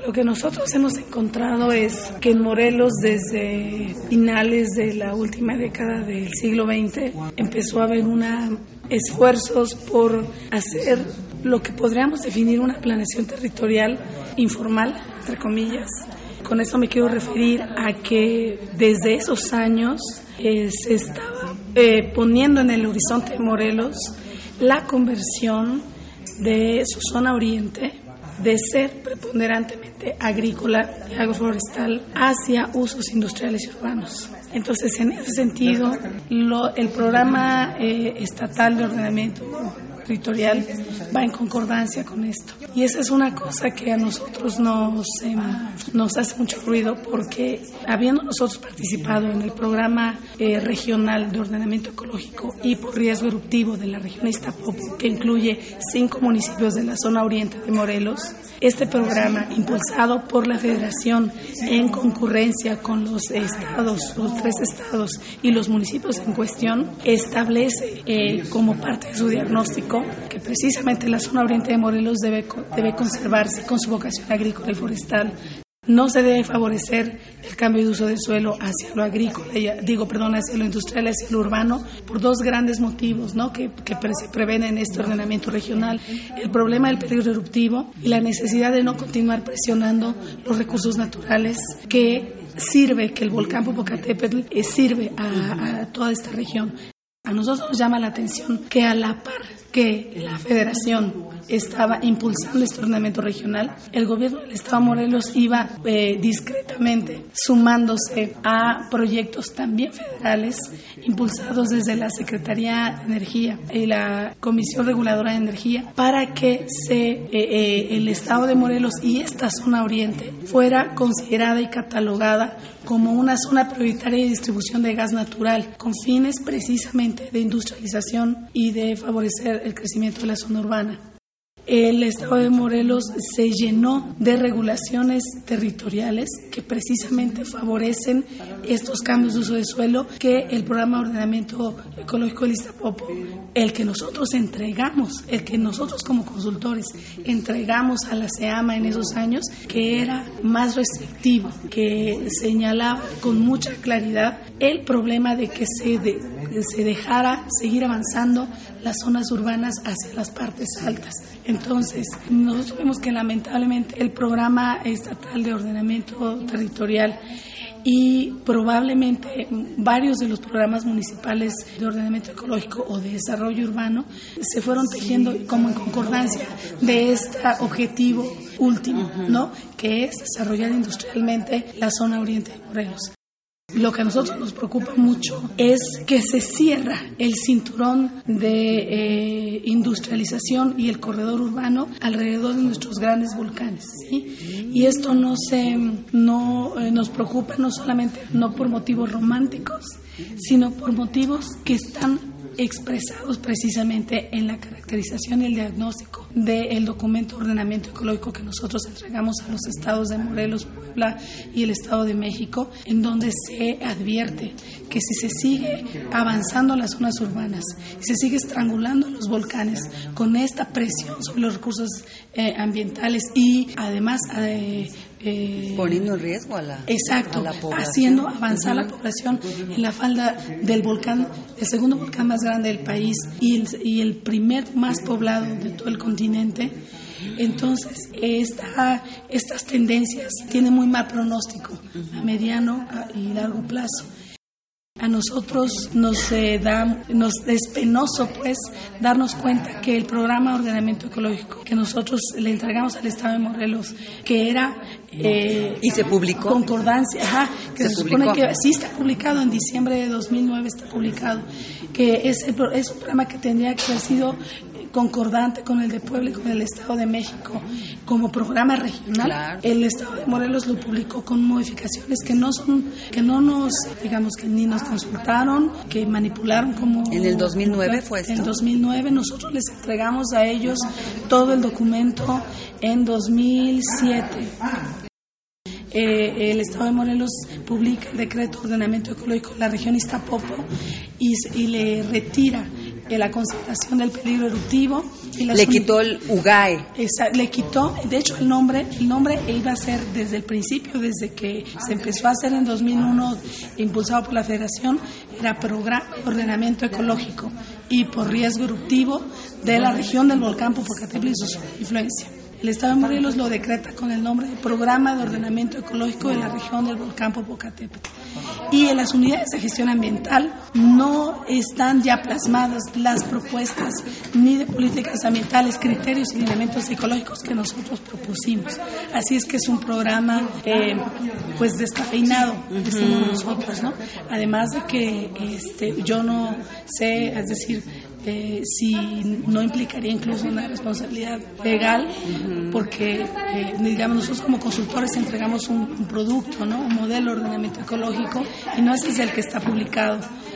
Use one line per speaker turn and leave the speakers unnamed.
Lo que nosotros hemos encontrado es que en Morelos, desde finales de la última década del siglo XX, empezó a haber esfuerzos por hacer lo que podríamos definir una planeación territorial informal, entre comillas. Con eso me quiero referir a que desde esos años se estaba poniendo en el horizonte de Morelos la conversión de su zona oriente de ser preponderantemente agrícola y agroforestal hacia usos industriales y urbanos. Entonces, en ese sentido, el programa estatal de ordenamiento territorial va en concordancia con esto. Y esa es una cosa que a nosotros nos hace mucho ruido, porque habiendo nosotros participado en el programa regional de ordenamiento ecológico y por riesgo eruptivo de la región Iztapopo, que incluye 5 municipios de la zona oriente de Morelos, este programa, impulsado por la Federación en concurrencia con los 3 estados y los municipios en cuestión, establece como parte de su diagnóstico que precisamente la zona oriente de Morelos debe conservarse con su vocación agrícola y forestal. No se debe favorecer el cambio de uso del suelo hacia lo agrícola, hacia lo industrial, hacia lo urbano, por 2 grandes motivos, ¿no? que se prevén en este ordenamiento regional: el problema del peligro eruptivo y la necesidad de no continuar presionando los recursos naturales que el volcán Popocatépetl sirve a toda esta región. A nosotros nos llama la atención que a la par que la Federación estaba impulsando este ordenamiento regional, el gobierno del Estado de Morelos iba discretamente sumándose a proyectos también federales impulsados desde la Secretaría de Energía y la Comisión Reguladora de Energía, para que el Estado de Morelos y esta zona oriente fuera considerada y catalogada como una zona prioritaria de distribución de gas natural, con fines precisamente de industrialización y de favorecer el crecimiento de la zona urbana. El Estado de Morelos se llenó de regulaciones territoriales que precisamente favorecen estos cambios de uso de suelo que el programa de ordenamiento ecológico del Iztapopo, el que nosotros como consultores entregamos a la SEAMA en esos años, que era más restrictivo, que señalaba con mucha claridad el problema de que se dejara seguir avanzando las zonas urbanas hacia las partes altas. Entonces, nosotros vemos que lamentablemente el programa estatal de ordenamiento territorial y probablemente varios de los programas municipales de ordenamiento ecológico o de desarrollo urbano se fueron tejiendo como en concordancia de este objetivo último, ¿no? Que es desarrollar industrialmente la zona oriente de Morelos. Lo que a nosotros nos preocupa mucho es que se cierra el cinturón de industrialización y el corredor urbano alrededor de nuestros grandes volcanes, ¿sí? Y esto nos preocupa no solamente por motivos románticos, sino por motivos que están expresados precisamente en la caracterización y el diagnóstico del documento de ordenamiento ecológico que nosotros entregamos a los estados de Morelos, Puebla y el Estado de México, en donde se advierte que si se sigue avanzando las zonas urbanas, si se sigue estrangulando los volcanes con esta presión sobre los recursos ambientales y además
poniendo en riesgo a la población,
haciendo avanzar la población en la falda del volcán, el segundo volcán más grande del país y el primer más poblado de todo el continente. Entonces, estas tendencias tienen muy mal pronóstico a mediano y largo plazo. A nosotros nos es penoso darnos cuenta que el programa de ordenamiento ecológico que nosotros le entregamos al Estado de Morelos, que era
¿y se publicó?
Concordancia, que se supone que sí está publicado, en diciembre de 2009 está publicado, que es un programa que tendría que haber sido concordante con el de Puebla y con el Estado de México como programa regional. Claro. El Estado de Morelos lo publicó con modificaciones que ni nos consultaron, que manipularon como...
¿En el 2009 fue esto?
En 2009 nosotros les entregamos a ellos todo el documento en 2007. El Estado de Morelos publica el decreto de ordenamiento ecológico de la región Iztapopo y le retira la constatación del peligro eruptivo. Y
le quitó el UGAE.
Le quitó, de hecho el nombre iba a ser desde el principio, desde que se empezó a hacer en 2001, impulsado por la Federación, era Programa de Ordenamiento Ecológico y por riesgo eruptivo de la región del volcán Popocatépetl y su influencia. El Estado de Morelos lo decreta con el nombre de Programa de Ordenamiento Ecológico de la región del volcán Popocatépetl. Y en las unidades de gestión ambiental no están ya plasmadas las propuestas ni de políticas ambientales, criterios y lineamientos ecológicos que nosotros propusimos. Así es que es un programa pues descafeinado, decimos nosotros, ¿no? Además de que yo no sé, es decir, si no implicaría incluso una responsabilidad legal, porque digamos nosotros como consultores entregamos un producto, ¿no? Un modelo de ordenamiento ecológico, y no ese es el que está publicado